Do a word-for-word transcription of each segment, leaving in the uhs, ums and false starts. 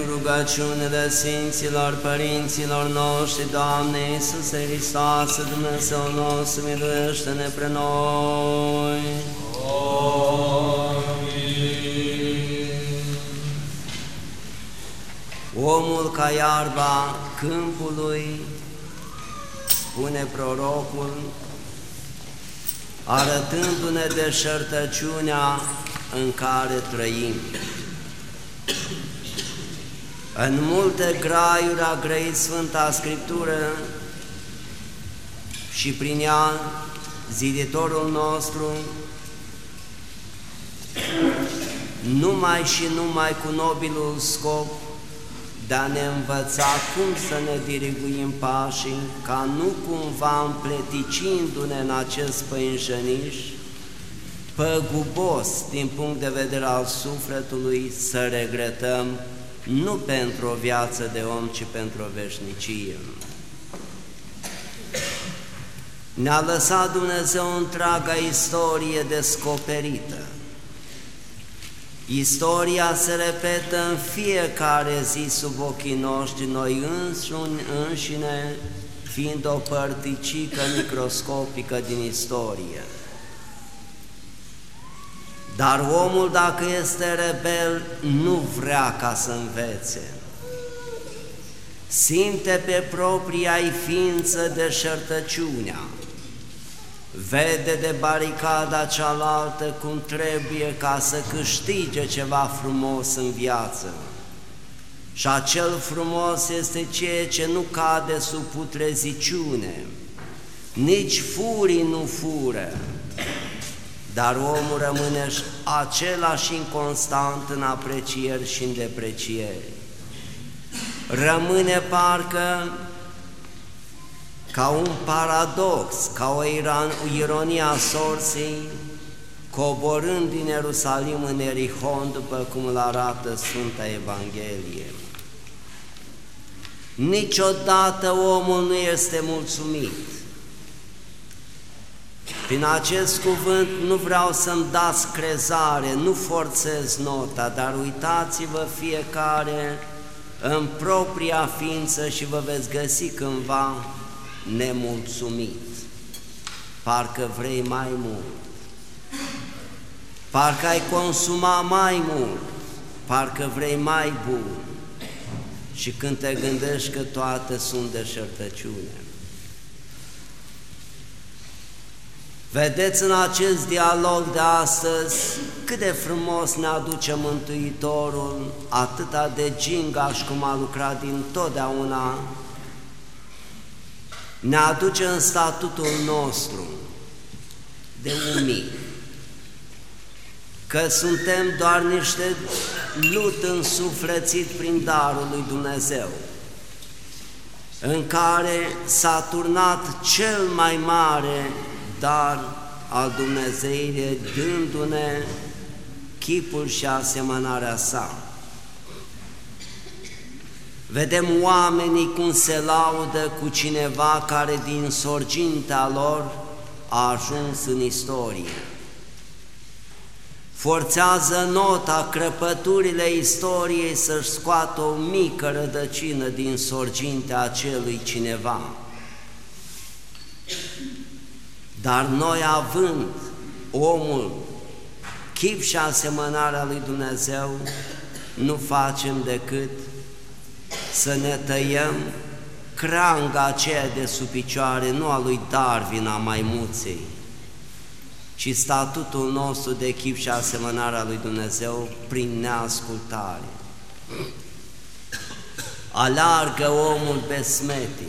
rugăciunile Sfinților Părinților noștri, Doamne Iisuse Hristoase, Dumnezeu nostru, miluiește-ne pre noi. Amin. Omul ca iarba câmpului, spune prorocul, arătându-ne deșertăciunea în care trăim. În multe graiuri a grăit Sfânta Scriptură și prin ea Ziditorul nostru, numai și numai cu nobilul scop de a ne învăța cum să ne diriguim pașii, ca nu cumva împleticindu-ne în acest păinjeniș, păgubos din punct de vedere al sufletului, să regretăm nu pentru o viață de om, ci pentru o veșnicie. Ne-a lăsat Dumnezeu întreaga istorie descoperită. Istoria se repetă în fiecare zi sub ochii noștri, noi înșuni, înșine fiind o părticică microscopică din istorie. Dar omul, dacă este rebel, nu vrea ca să învețe. Simte pe propria-i ființă deșertăciunea, vede de baricada cealaltă cum trebuie ca să câștige ceva frumos în viață. Și acel frumos este ceea ce nu cade sub putreziciune, nici furii nu fură, dar omul rămâne același inconstant în aprecieri și în deprecieri. Rămâne parcă ca un paradox, ca o ironie a sorții, coborând din Ierusalim în Erihon, după cum îl arată Sfânta Evanghelie. Niciodată omul nu este mulțumit. Prin acest cuvânt nu vreau să-mi dați crezare, nu forțez nota, dar uitați-vă fiecare în propria ființă și vă veți găsi cândva nemulțumit. Parcă vrei mai mult, parcă ai consuma mai mult, parcă vrei mai bun și când te gândești că toate sunt deșertăciune. Vedeți în acest dialog de astăzi cât de frumos ne aduce Mântuitorul, atâta de gingaș cum a lucrat dintotdeauna, ne aduce în statutul nostru de umili, că suntem doar niște lut însuflețit prin darul lui Dumnezeu, în care s-a turnat cel mai mare dar al Dumnezeirii, dându-ne chipul și asemănarea sa. Vedem oamenii cum se laudă cu cineva care din sorgintea lor a ajuns în istorie. Forțează nota, crăpăturile istoriei să-și scoată o mică rădăcină din sorgintea acelui cineva. Dar noi, având omul chip și asemănarea lui Dumnezeu, nu facem decât să ne tăiem cranga aceea de sub picioare, nu a lui Darwin, a maimuței, ci statutul nostru de chip și asemănarea lui Dumnezeu prin neascultare. Aleargă omul besmetic.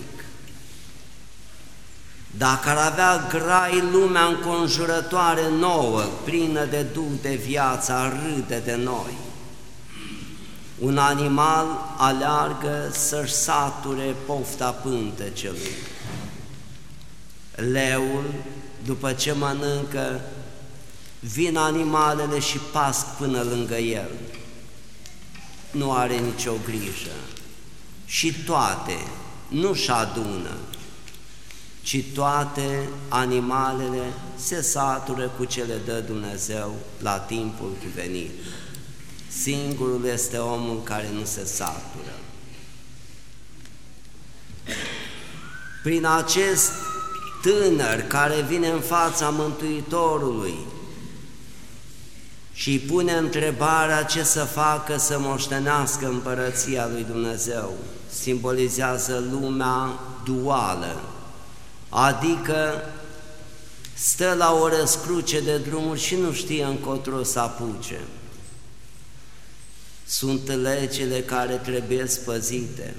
Dacă ar avea grai lumea înconjurătoare nouă, plină de duh de viață, ar râde de noi. Un animal aleargă să-și sature pofta pântecelui. Leul, după ce mănâncă, vin animalele și pasc până lângă el. Nu are nicio grijă. Și toate nu-și adună, ci toate animalele se satură cu ce le dă Dumnezeu la timpul cuvenit. Singurul este omul care nu se satură. Prin acest tânăr care vine în fața Mântuitorului și îi pune întrebarea ce să facă să moștenească împărăția lui Dumnezeu, simbolizează lumea duală, adică stă la o răscruce de drumuri și nu știe încotro să apuce. Sunt legile care trebuie păzite.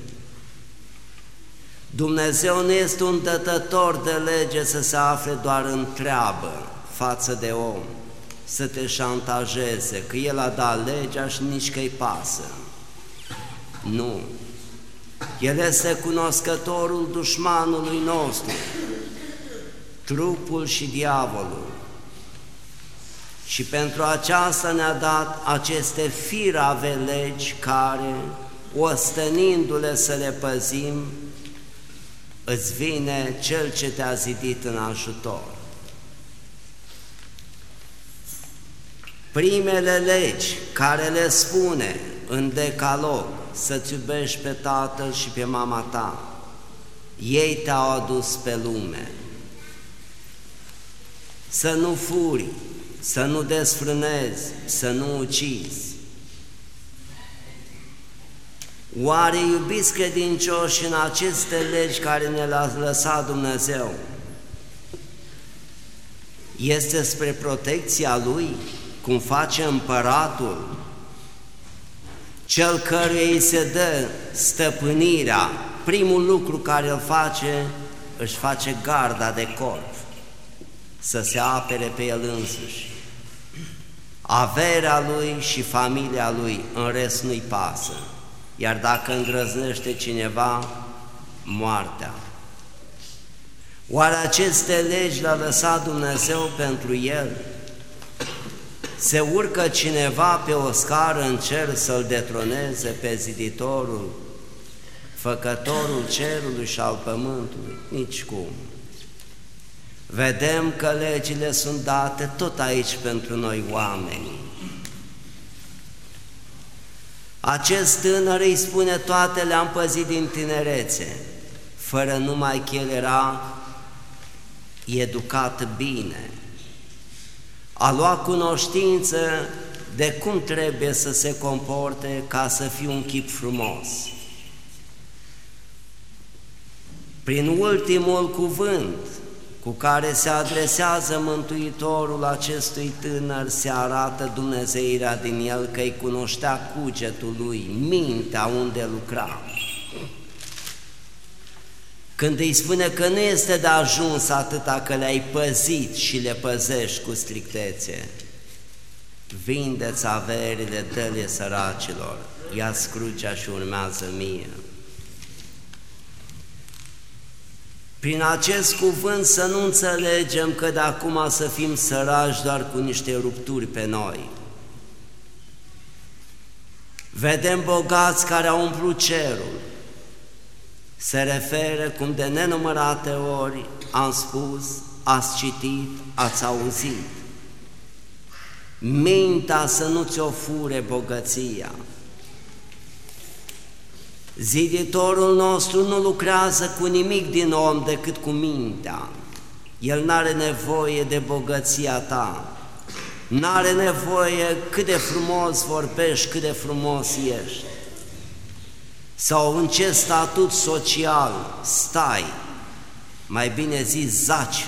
Dumnezeu nu este un dătător de lege să se afle doar în treabă față de om, să te șantajeze, că El a dat legea și nici că-i pasă. Nu. El este cunoscătorul dușmanului nostru, trupul și diavolul. Și pentru aceasta ne-a dat aceste firave legi care, ostănindu-le să le păzim, îți vine Cel ce te-a zidit în ajutor. Primele legi care le spune în Decalog, să-ți iubești pe tatăl și pe mama ta, ei te-au adus pe lume. Să nu furi, să nu desfrânezi, să nu ucizi. Oare, iubiți credincioși, în aceste legi care ne le-a lăsat Dumnezeu, este spre protecția Lui, cum face împăratul, cel căruia îi se dă stăpânirea, primul lucru care îl face, își face garda de corp, să se apere pe el însuși. Averea lui și familia lui, în rest nu-i pasă, iar dacă îndrăznește cineva, moartea. Oare aceste legi le-a lăsat Dumnezeu pentru el? Se urcă cineva pe o scară în cer să-L detroneze pe ziditorul, făcătorul cerului și al pământului? Nicicum. Vedem că legile sunt date tot aici pentru noi oameni. Acest tânăr îi spune toate le-am păzit din tinerețe, fără numai că el era educat bine. A luat cunoștință de cum trebuie să se comporte ca să fie un chip frumos. Prin ultimul cuvânt cu care se adresează Mântuitorul acestui tânăr, se arată dumnezeirea din el, că îi cunoștea cugetul lui, mintea unde lucra. Când îi spune că nu este de ajuns atâta că le-ai păzit și le păzești cu strictețe, vindeți averile, dă-le săracilor, ia-ți crucea și urmează mie. Prin acest cuvânt să nu înțelegem că de acum să fim săraci doar cu niște rupturi pe noi. Vedem bogați care au umplut cerul. Se referă, cum de nenumărate ori am spus, ați citit, ați auzit. Mintea să nu ți-o fure bogăția. Ziditorul nostru nu lucrează cu nimic din om decât cu mintea. El n-are nevoie de bogăția ta, n-are nevoie cât de frumos vorbești, cât de frumos ești, sau în ce statut social stai, mai bine zis zaci.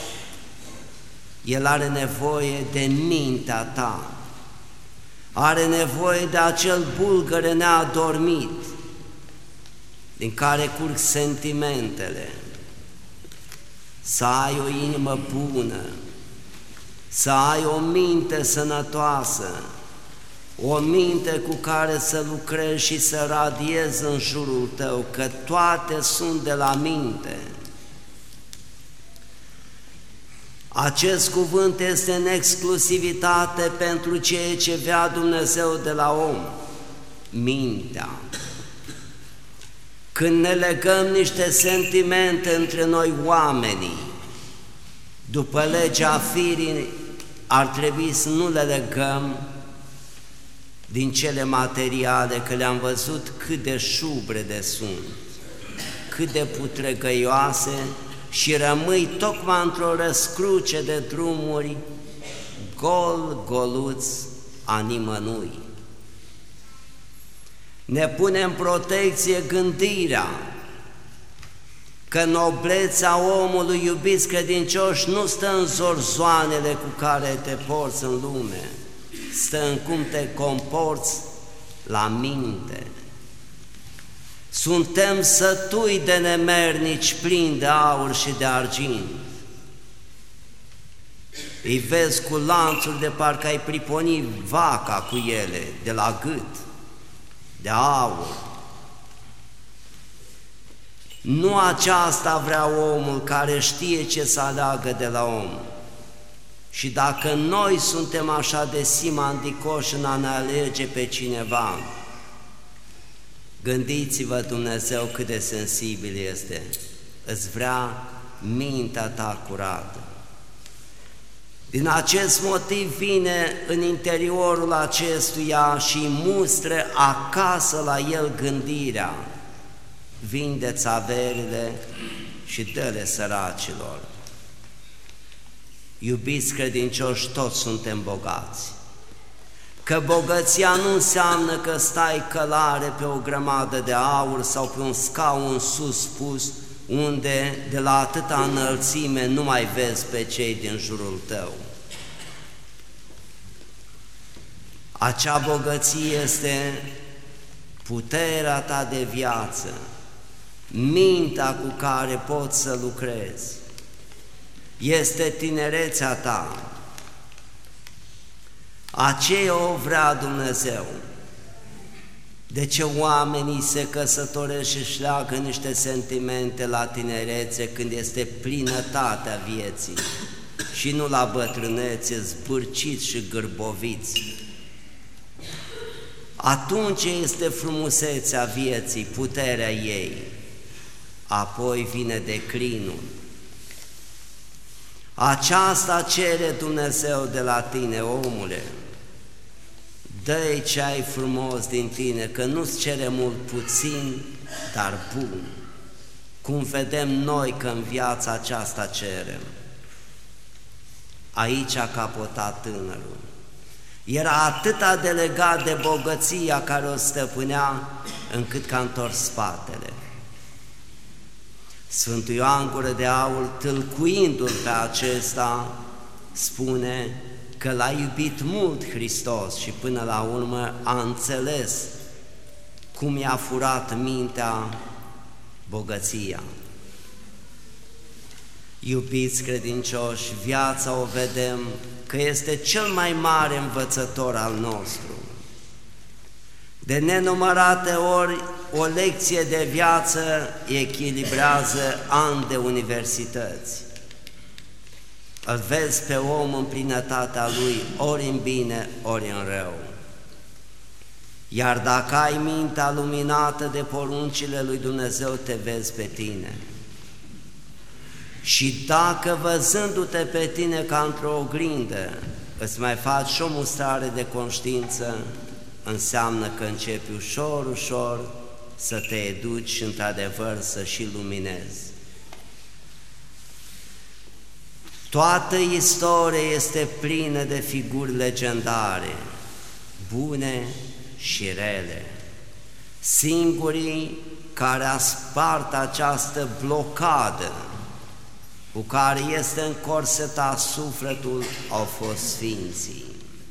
El are nevoie de mintea ta, are nevoie de acel bulgăre neadormit, din care curg sentimentele, să ai o inimă bună, să ai o minte sănătoasă, o minte cu care să lucrezi și să radiezi în jurul tău, că toate sunt de la minte. Acest cuvânt este în exclusivitate pentru ceea ce vrea Dumnezeu de la om, mintea. Când ne legăm niște sentimente între noi oamenii, după legea firii, ar trebui să nu le legăm din cele materiale, că le-am văzut cât de șubrede sunt, cât de putregăioase, și rămâi tocmai într-o răscruce de drumuri, gol, goluț, a nimănui. Ne pune în protecție gândirea că noblețea omului, iubiți credincioși, nu stă în zorzoanele cu care te porți în lume, stă în cum te comporți la minte. Suntem sătui de nemernici plini de aur și de argint. Îi vezi cu lanțuri de parcă ai priponi vaca cu ele, de la gât, de aur. Nu aceasta vrea omul care știe ce să aleagă de la om. Și dacă noi suntem așa de simandicoși în a ne alege pe cineva, gândiți-vă Dumnezeu cât de sensibil este, îți vrea mintea ta curată. Din acest motiv vine în interiorul acestuia și mustră acasă la el gândirea: vindeți averile și dă-le săracilor. Iubiți credincioși, toți suntem bogați. Că bogăția nu înseamnă că stai călare pe o grămadă de aur sau pe un scaun sus pus, unde de la atâta înălțime nu mai vezi pe cei din jurul tău. Acea bogăție este puterea ta de viață, mintea cu care poți să lucrezi, este tinerețea ta. Aceea o vrea Dumnezeu. De ce oamenii se căsătoresc și își leagă niște sentimente la tinerețe când este plinătatea vieții și nu la bătrânețe, zbârciți și gârboviți? Atunci este frumusețea vieții, puterea ei, apoi vine declinul. Aceasta cere Dumnezeu de la tine, omule. Dă-i ce ai frumos din tine, că nu-ți cere mult puțin, dar bun. Cum vedem noi că în viața aceasta cerem. Aici a capotat tânărul. Era atâta de legat de bogăția care o stăpânea, încât că a întors spatele. Sfântul Ioan Gură de Aur, tâlcuindu-l pe acesta, spune că l-a iubit mult Hristos și până la urmă a înțeles cum i-a furat mintea bogăția. Iubiți credincioși, viața o vedem că este cel mai mare învățător al nostru. De nenumărate ori, o lecție de viață echilibrează ani de universități. Îl vezi pe om în plinătatea lui, ori în bine, ori în rău. Iar dacă ai mintea luminată de poruncile lui Dumnezeu, te vezi pe tine. Și dacă văzându-te pe tine ca într-o oglindă, îți mai faci și o mustrare de conștiință, înseamnă că începi ușor, ușor să te educi și într-adevăr să și luminezi. Toată istoria este plină de figuri legendare, bune și rele. Singurii care a spart această blocadă cu care este încorsetat sufletul au fost sfinții.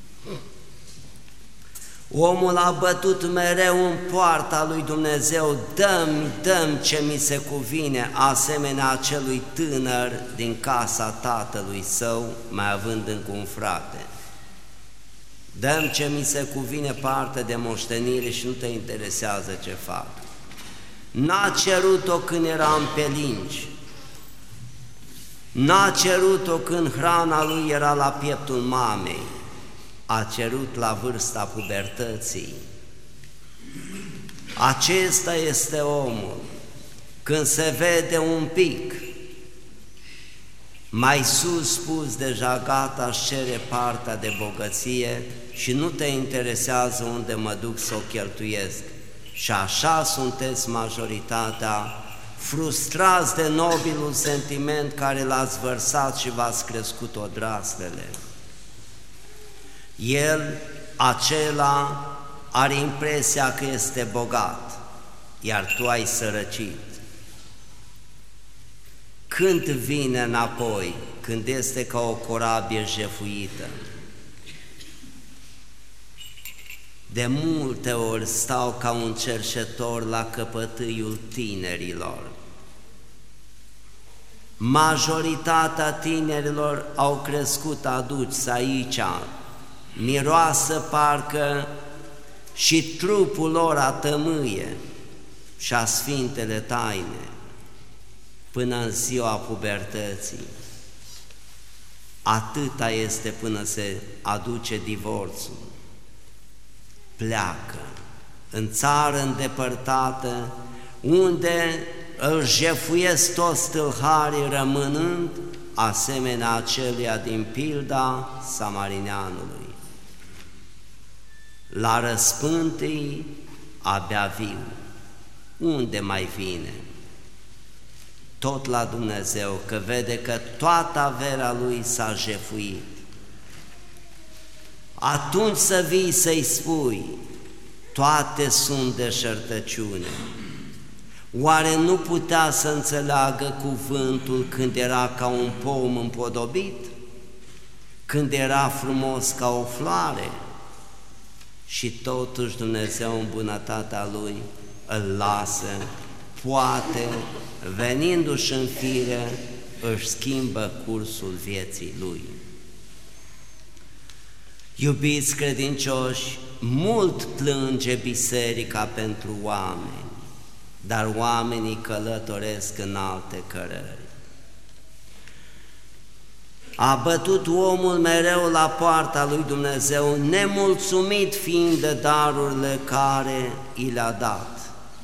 Omul a bătut mereu în poarta lui Dumnezeu: dă-mi, dă-mi ce mi se cuvine, asemenea acelui tânăr din casa tatălui său, mai având încă un frate. Dă-mi ce mi se cuvine, parte de moștenire, și nu te interesează ce fac. N-a cerut-o când era în pelinci, n-a cerut-o când hrana lui era la pieptul mamei, a cerut la vârsta pubertății. Acesta este omul, când se vede un pic Mai sus spus, deja gata, își cere partea de bogăție și nu te interesează unde mă duc să o cheltuiesc. Și așa sunteți majoritatea, frustrați de nobilul sentiment care l-ați vărsat și v-ați crescut odraslele. El, acela, are impresia că este bogat, iar tu ai sărăcit. Când vine înapoi? Când este ca o corabie jefuită. De multe ori stau ca un cerșetor la căpătâiul tinerilor. Majoritatea tinerilor au crescut aduți aici, miroasă parcă și trupul lor a tămâie și a sfintele taine, până în ziua pubertății. Atâta este până se aduce divorțul. Pleacă în țară îndepărtată, unde îl jefuiesc toți tâlharii, rămânând asemenea aceluia din pilda samarineanului. La răspântii abia viu. Unde mai vine? Tot la Dumnezeu, că vede că toată averea lui s-a jefuit. Atunci să vii să-i spui, toate sunt deșertăciune. Oare nu putea să înțeleagă cuvântul când era ca un pom împodobit? Când era frumos ca o floare? Și totuși Dumnezeu în bunătatea Lui îl lasă, poate, venindu-și în fire, își schimbă cursul vieții Lui. Iubiți credincioși, mult plânge biserica pentru oameni, dar oamenii călătoresc în alte cărări. A bătut omul mereu la poarta lui Dumnezeu, nemulțumit fiind de darurile care i le-a dat.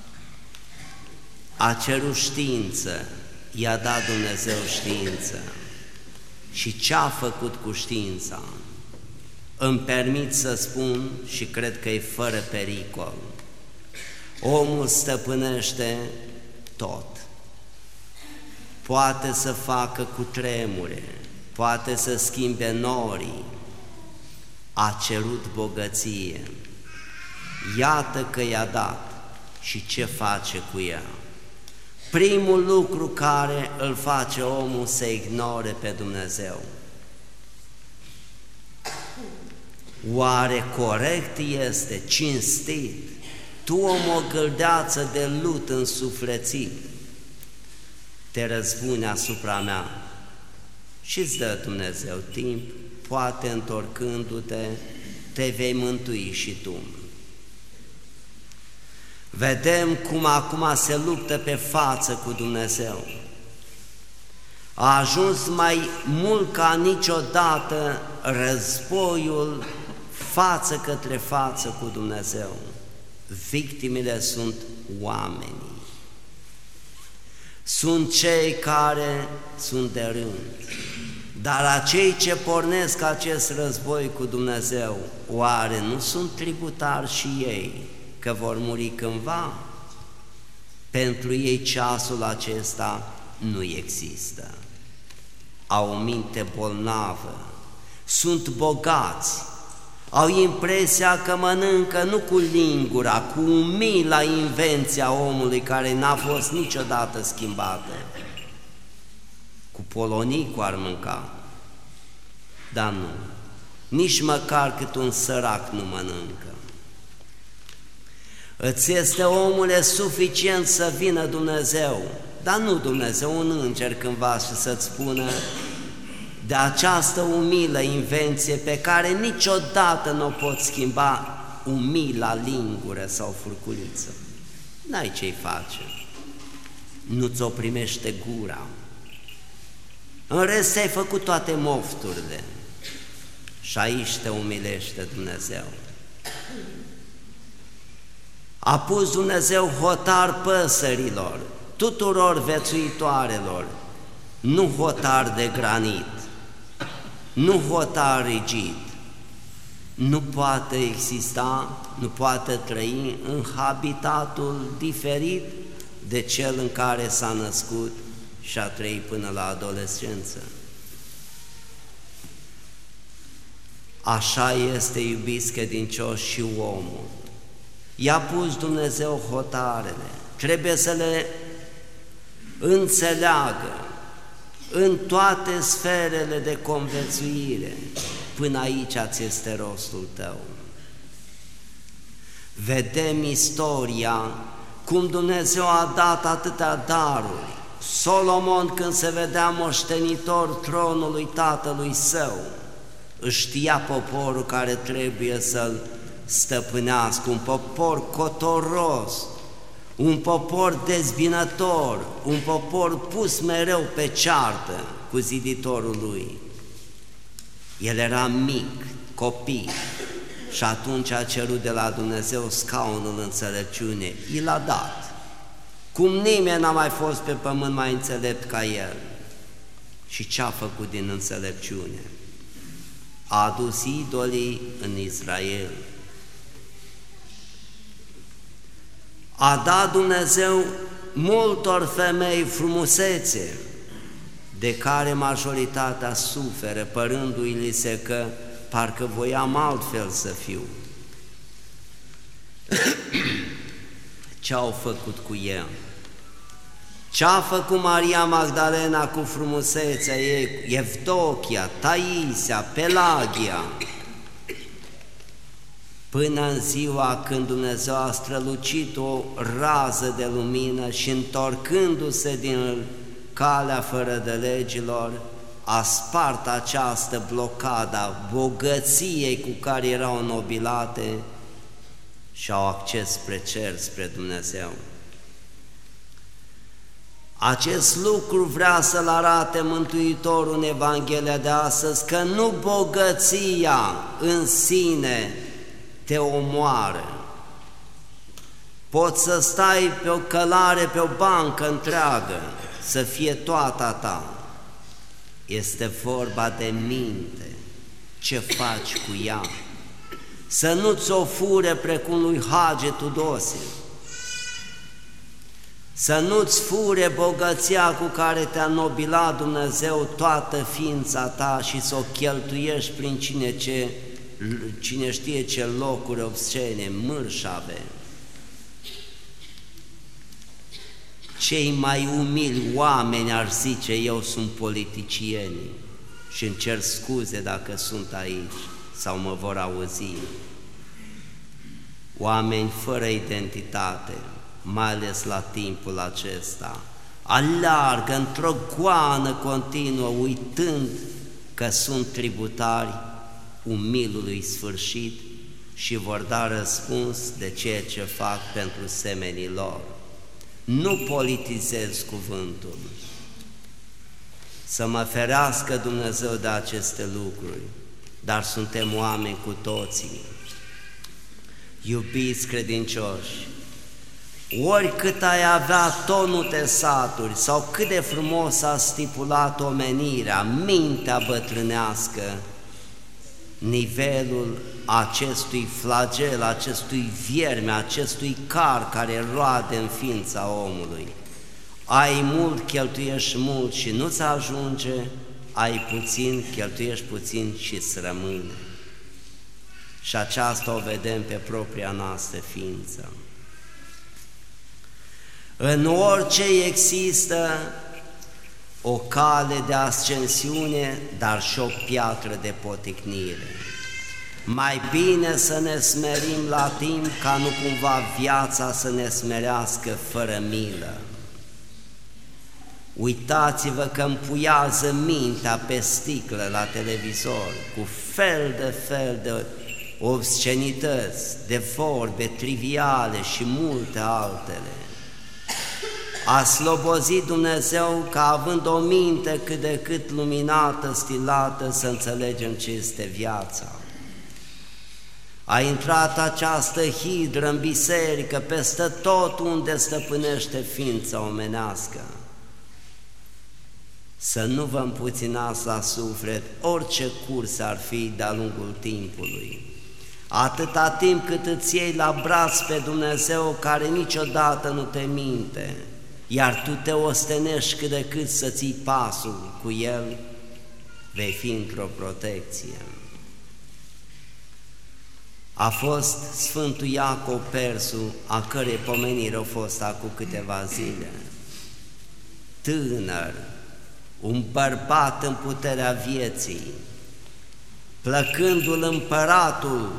A cerut știință, i-a dat Dumnezeu știință. Și ce-a făcut cu știința? Îmi permit să spun și cred că e fără pericol. Omul stăpânește tot. Poate să facă cutremure, poate să schimbe norii. A cerut bogăție. Iată că i-a dat și ce face cu ea. Primul lucru care îl face omul să ignore pe Dumnezeu. Oare corect este, cinstit, tu om o gâldeață de lut însuflețit, te răzbune asupra mea și îți dă Dumnezeu timp, poate întorcându-te, te vei mântui și tu. Vedem cum acum se luptă pe față cu Dumnezeu. A ajuns mai mult ca niciodată războiul față către față cu Dumnezeu. Victimele sunt oamenii. Sunt cei care sunt de rând. Dar acei ce pornesc acest război cu Dumnezeu, oare nu sunt tributari și ei, că vor muri cândva? Pentru ei ceasul acesta nu există. Au o minte bolnavă, sunt bogați, au impresia că mănâncă nu cu lingura, cu umila invenția omului care n-a fost niciodată schimbată. Cu polonicul ar mânca, dar nu, nici măcar cât un sărac nu mănâncă. Îți este, omule, suficient să vină Dumnezeu, dar nu Dumnezeu, un înger cândva și să-ți spună de această umilă invenție pe care niciodată nu o poți schimba, umila lingură sau furculiță. N-ai ce-i face, nu ți-o primește gura. În rest ai făcut toate mofturile și aici te umilește Dumnezeu. A pus Dumnezeu hotar păsărilor, tuturor vețuitoarelor, nu hotar de granit, nu hotar rigid, nu poate exista, nu poate trăi în habitatul diferit de cel în care s-a născut și a trăit până la adolescență. Așa este, iubiți credincioși, și omul. I-a pus Dumnezeu hotarele, trebuie să le înțeleagă în toate sferele de conviețuire. Până aici ți este rostul tău. Vedem istoria, cum Dumnezeu a dat atâtea daruri. Solomon, când se vedea moștenitor tronului tatălui său, își știa poporul care trebuie să-l stăpânească, un popor cotoros, un popor dezbinător, un popor pus mereu pe ceartă cu ziditorul lui. El era mic, copil, și atunci a cerut de la Dumnezeu scaunul înțelepciune. I l-a dat. Cum nimeni n-a mai fost pe pământ mai înțelept ca el. Și ce-a făcut din înțelepciune? A adus idolii în Israel. A dat Dumnezeu multor femei frumusețe, de care majoritatea suferă, părându-i se că parcă voiam altfel să fiu. Ce-au făcut cu el? Ce-a făcut Maria Magdalena cu frumusețea ei, Evdochia, Taisia, Pelagia, până în ziua când Dumnezeu a strălucit o rază de lumină și, întorcându-se din calea fără de legilor, a spart această blocadă a bogăției cu care erau înnobilate și au acces spre cer, spre Dumnezeu. Acest lucru vrea să-l arate Mântuitorul în Evanghelia de astăzi, că nu bogăția în sine te omoară. Poți să stai pe o călare, pe o bancă întreagă, să fie toată ta. Este vorba de minte, ce faci cu ea. Să nu-ți o fure precum lui Hage Tudose, să nu-ți fure bogăția cu care te-a nobilat Dumnezeu toată ființa ta și să o cheltuiești prin cine, ce, cine știe ce locuri obscene, mărșave. Cei mai umili oameni, ar zice eu, sunt politicienii, și îmi cer scuze dacă sunt aici sau mă vor auzi. Oameni fără identitate, mai ales la timpul acesta, aleargă într-o goană continuă, uitând că sunt tributari umilului sfârșit și vor da răspuns de ceea ce fac pentru semenii lor. Nu politizez cuvântul, să mă ferească Dumnezeu de aceste lucruri, dar suntem oameni cu toții. Iubiți credincioși, oricât ai avea tonute saturi sau cât de frumos a stipulat omenirea, mintea bătrânească, nivelul acestui flagel, acestui vierme, acestui car care roade în ființa omului. Ai mult, cheltuiești mult și nu-ți ajunge, ai puțin, cheltuiești puțin și îți rămâne. Și aceasta o vedem pe propria noastră ființă. În orice există o cale de ascensiune, dar și o piatră de poticnire. Mai bine să ne smerim la timp, ca nu cumva viața să ne smerească fără milă. Uitați-vă că împuiază mintea pe sticlă la televizor, cu fel de fel de obscenități, de vorbe triviale și multe altele. A slobozit Dumnezeu ca, având o minte cât de cât luminată, stilată, să înțelegem ce este viața. A intrat această hidră în biserică, peste tot unde stăpânește ființa omenească. să nu vă împuținați la suflet orice curs ar fi de-a lungul timpului. Atâta timp cât îți iei la braț pe Dumnezeu care niciodată nu te minte, iar tu te ostenești cât de cât să ții pasul cu El, vei fi într-o protecție. A fost Sfântul Iacov Persu, a cărei pomenire a fost acum câteva zile. Tânăr, un bărbat în puterea vieții, plăcându-l împăratul,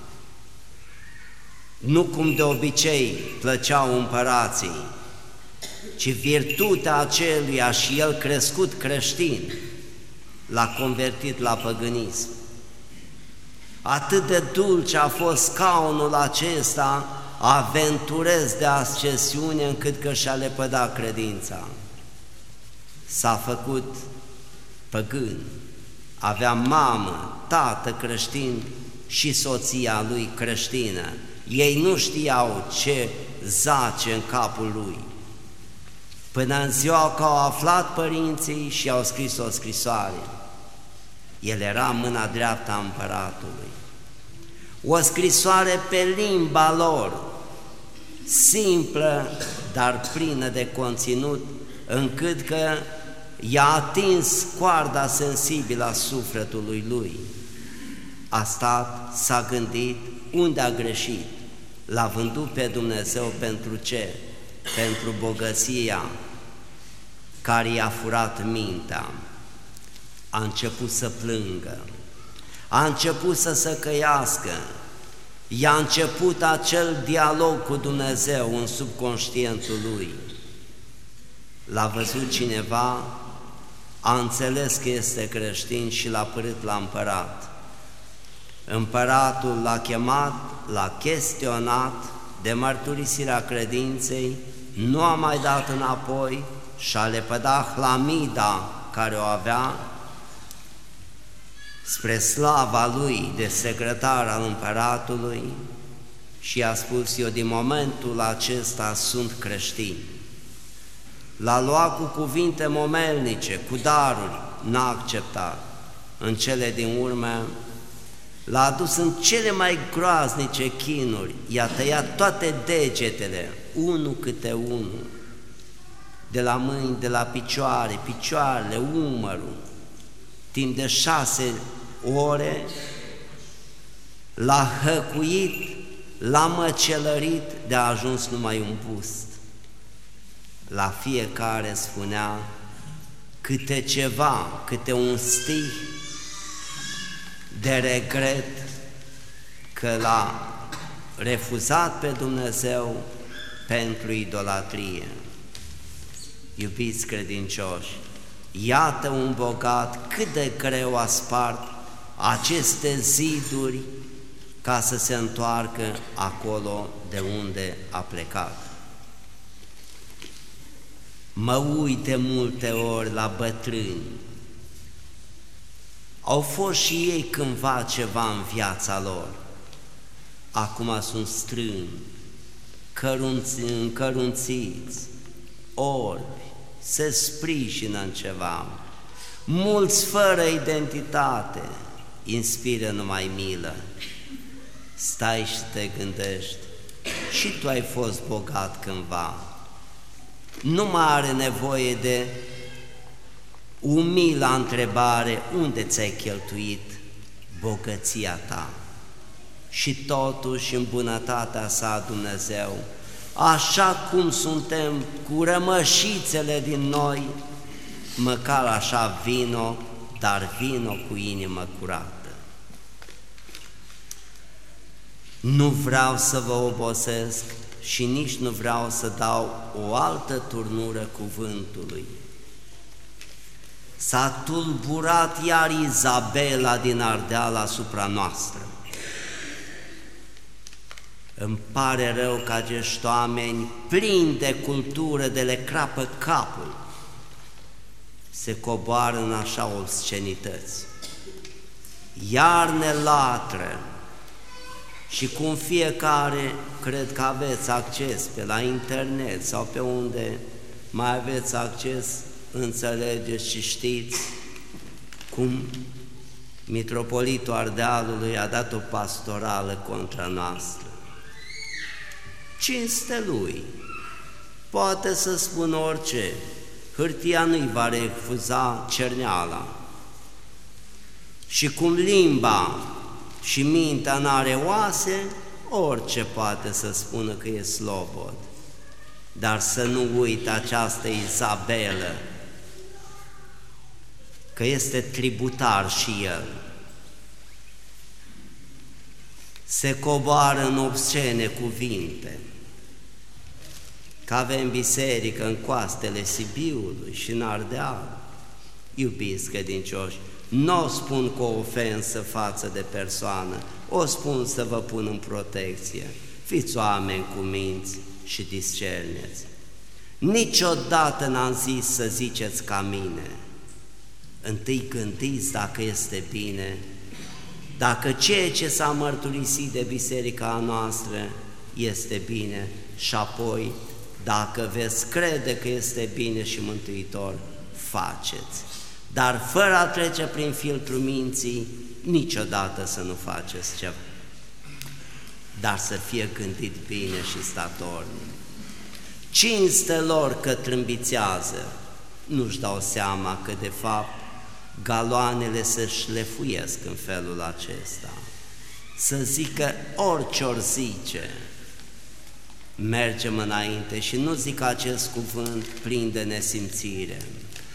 nu cum de obicei plăceau împărații, ci virtutea aceluia și el crescut creștin l-a convertit la păgânism. Atât de dulce a fost scaunul acesta aventurez de ascesiune încât că și-a lepădat credința. S-a făcut păgân, avea mamă, tată creștin și soția lui creștină. Ei nu știau ce zace în capul lui, până în ziua că au aflat părinții și au scris o scrisoare. El era mâna dreaptă a împăratului. O scrisoare pe limba lor, simplă, dar plină de conținut, încât că i-a atins coarda sensibilă a sufletului lui. A stat, s-a gândit unde a greșit, l-a vândut pe Dumnezeu pentru ce? Pentru bogăția care i-a furat mintea. A început să plângă, a început să se căiască, i-a început acel dialog cu Dumnezeu în subconștientul lui. L-a văzut cineva, a înțeles că este creștin și l-a părât la împărat. Împăratul l-a chemat, l-a chestionat de mărturisirea credinței, nu a mai dat înapoi și-a lepădat hlamida care o avea spre slava lui de secretar al împăratului și a spus: eu din momentul acesta sunt creștin. L-a luat cu cuvinte momelnice, cu daruri, n-a acceptat. În cele din urmă l-a adus în cele mai groaznice chinuri, i-a tăiat toate degetele, unul câte unul, de la mâini, de la picioare, picioarele, umărul. Timp de șase ore l-a hăcuit, l-a măcelărit, de a ajuns numai un bust. La fiecare spunea câte ceva, câte un stih de regret că l-a refuzat pe Dumnezeu pentru idolatrie. Iubiți credincioși, iată un bogat cât de greu a spart aceste ziduri ca să se întoarcă acolo de unde a plecat. Mă uit de multe ori la bătrâni. Au fost și ei cândva ceva în viața lor. Acum sunt strâni, cărunți, încărunțiți, orbi, se sprijină în ceva. Mulți fără identitate, inspiră numai milă. Stai și te gândești, și tu ai fost bogat cândva. Nu mai are nevoie de umila întrebare: unde ți-ai cheltuit bogăția ta? Și totuși în bunătatea sa Dumnezeu, așa cum suntem cu rămășițele din noi, măcar așa vino, dar vino cu inimă curată. Nu vreau să vă obosesc și nici nu vreau să dau o altă turnură cuvântului. S-a tulburat iar Izabela din Ardeal asupra noastră. Îmi pare rău că acești oameni plini de cultură de le crapă capul, se coboară în așa obscenități. Iar ne latră și cum fiecare, cred că aveți acces pe la internet sau pe unde mai aveți acces, înțelegeți și știți cum mitropolitul Ardealului a dat o pastorală contra noastră. Cinste lui, poate să spună orice, hârtia nu-i va refuza cerneala. Și cum limba și mintea n-are oase, orice poate să spună că e slobod. Dar să nu uită această Izabelă, că este tributar și el. Se coboară în obscene cuvinte, că avem biserică în coastele Sibiului și în Ardeal. Iubiți credincioși, nu o spun cu o ofensă față de persoană, o spun să vă pun în protecție. Fiți oameni cu minți și discerneți. Niciodată n-am zis să ziceți ca mine. Întâi gândiți dacă este bine, dacă ceea ce s-a mărturisit de biserica noastră este bine și apoi, dacă veți crede că este bine și mântuitor, faceți. Dar fără a trece prin filtrul minții, niciodată să nu faceți ceva. Dar să fie gândit bine și statornic. Cinste lor că trâmbițează, nu-și dau seama că de fapt galoanele se șlefuiesc în felul acesta. Să zică orice ori zice, mergem înainte și nu zic acest cuvânt plin de nesimțire.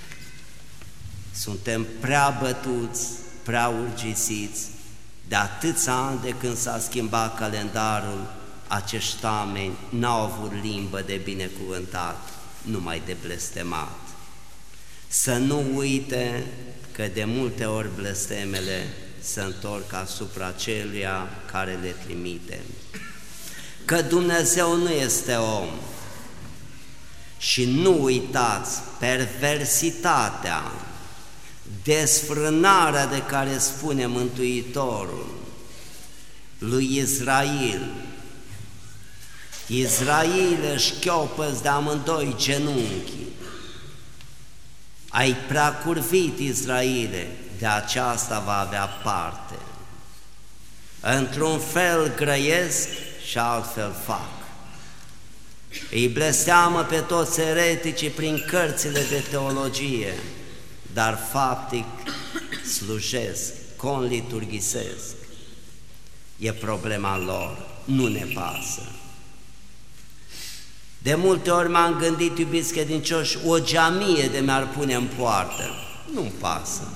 Suntem prea bătuți, prea urgisiți, de atâția ani de când s-a schimbat calendarul, acești oameni n-au avut limbă de binecuvântat, numai de blestemat. Să nu uite că de multe ori blestemele se întorc asupra celuia care le trimite. Că Dumnezeu nu este om și nu uitați perversitatea, desfrânarea de care spune Mântuitorul lui Israel. Israel își chiopă-ți de amândoi genunchii. Ai prea curvit, Israele, de aceasta va avea parte. Într-un fel grăiesc și altfel fac. Îi blesteamă pe toți ereticii prin cărțile de teologie, dar faptic slujesc, conliturghisesc. E problema lor, nu ne pasă. De multe ori m-am gândit, iubiți credincioși, o geamie de mi-ar pune în poartă, nu-mi pasă.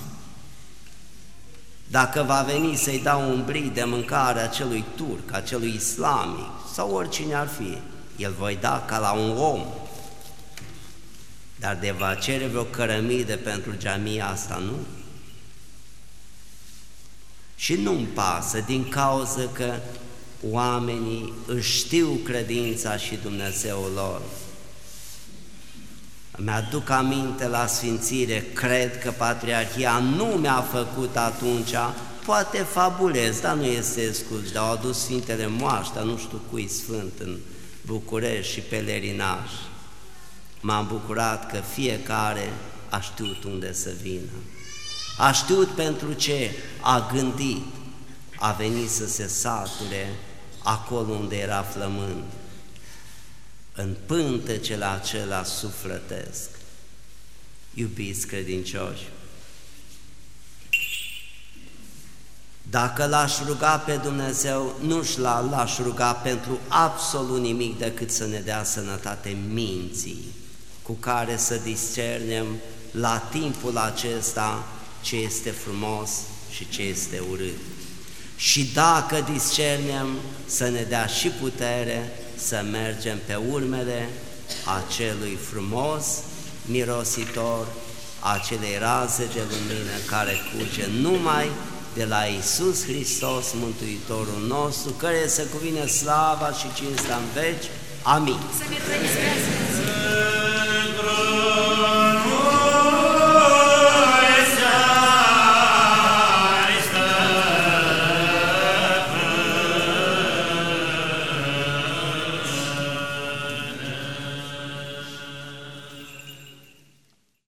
Dacă va veni să-i dau un bric de mâncare acelui turc, acelui islamic sau oricine ar fi, el voi da ca la un om. Dar de va cere vreo cărămidă pentru geamia asta, nu? Și nu-mi pasă din cauza că oamenii își știu credința și Dumnezeul lor. Mi-aduc aminte la sfințire, cred că Patriarhia nu mi-a făcut atunci, poate fabulez, dar nu este scuz, dar au adus Sfintele Moaște, nu știu cui sfânt în București și pelerinaj. M-am bucurat că fiecare a știut unde să vină, a știut pentru ce, a gândit, a venit să se sature acolo unde era flămând, în pântecele acela sufletesc. Iubiți credincioși, dacă l-aș ruga pe Dumnezeu, nu-și l-aș ruga pentru absolut nimic decât să ne dea sănătate minții, cu care să discernem la timpul acesta ce este frumos și ce este urât. Și dacă discernem, să ne dea și putere să mergem pe urmele acelui frumos mirositor, acelei raze de lumină care curge numai de la Iisus Hristos, Mântuitorul nostru, care să cuvine slava și cinstea în veci. Amin. Să ne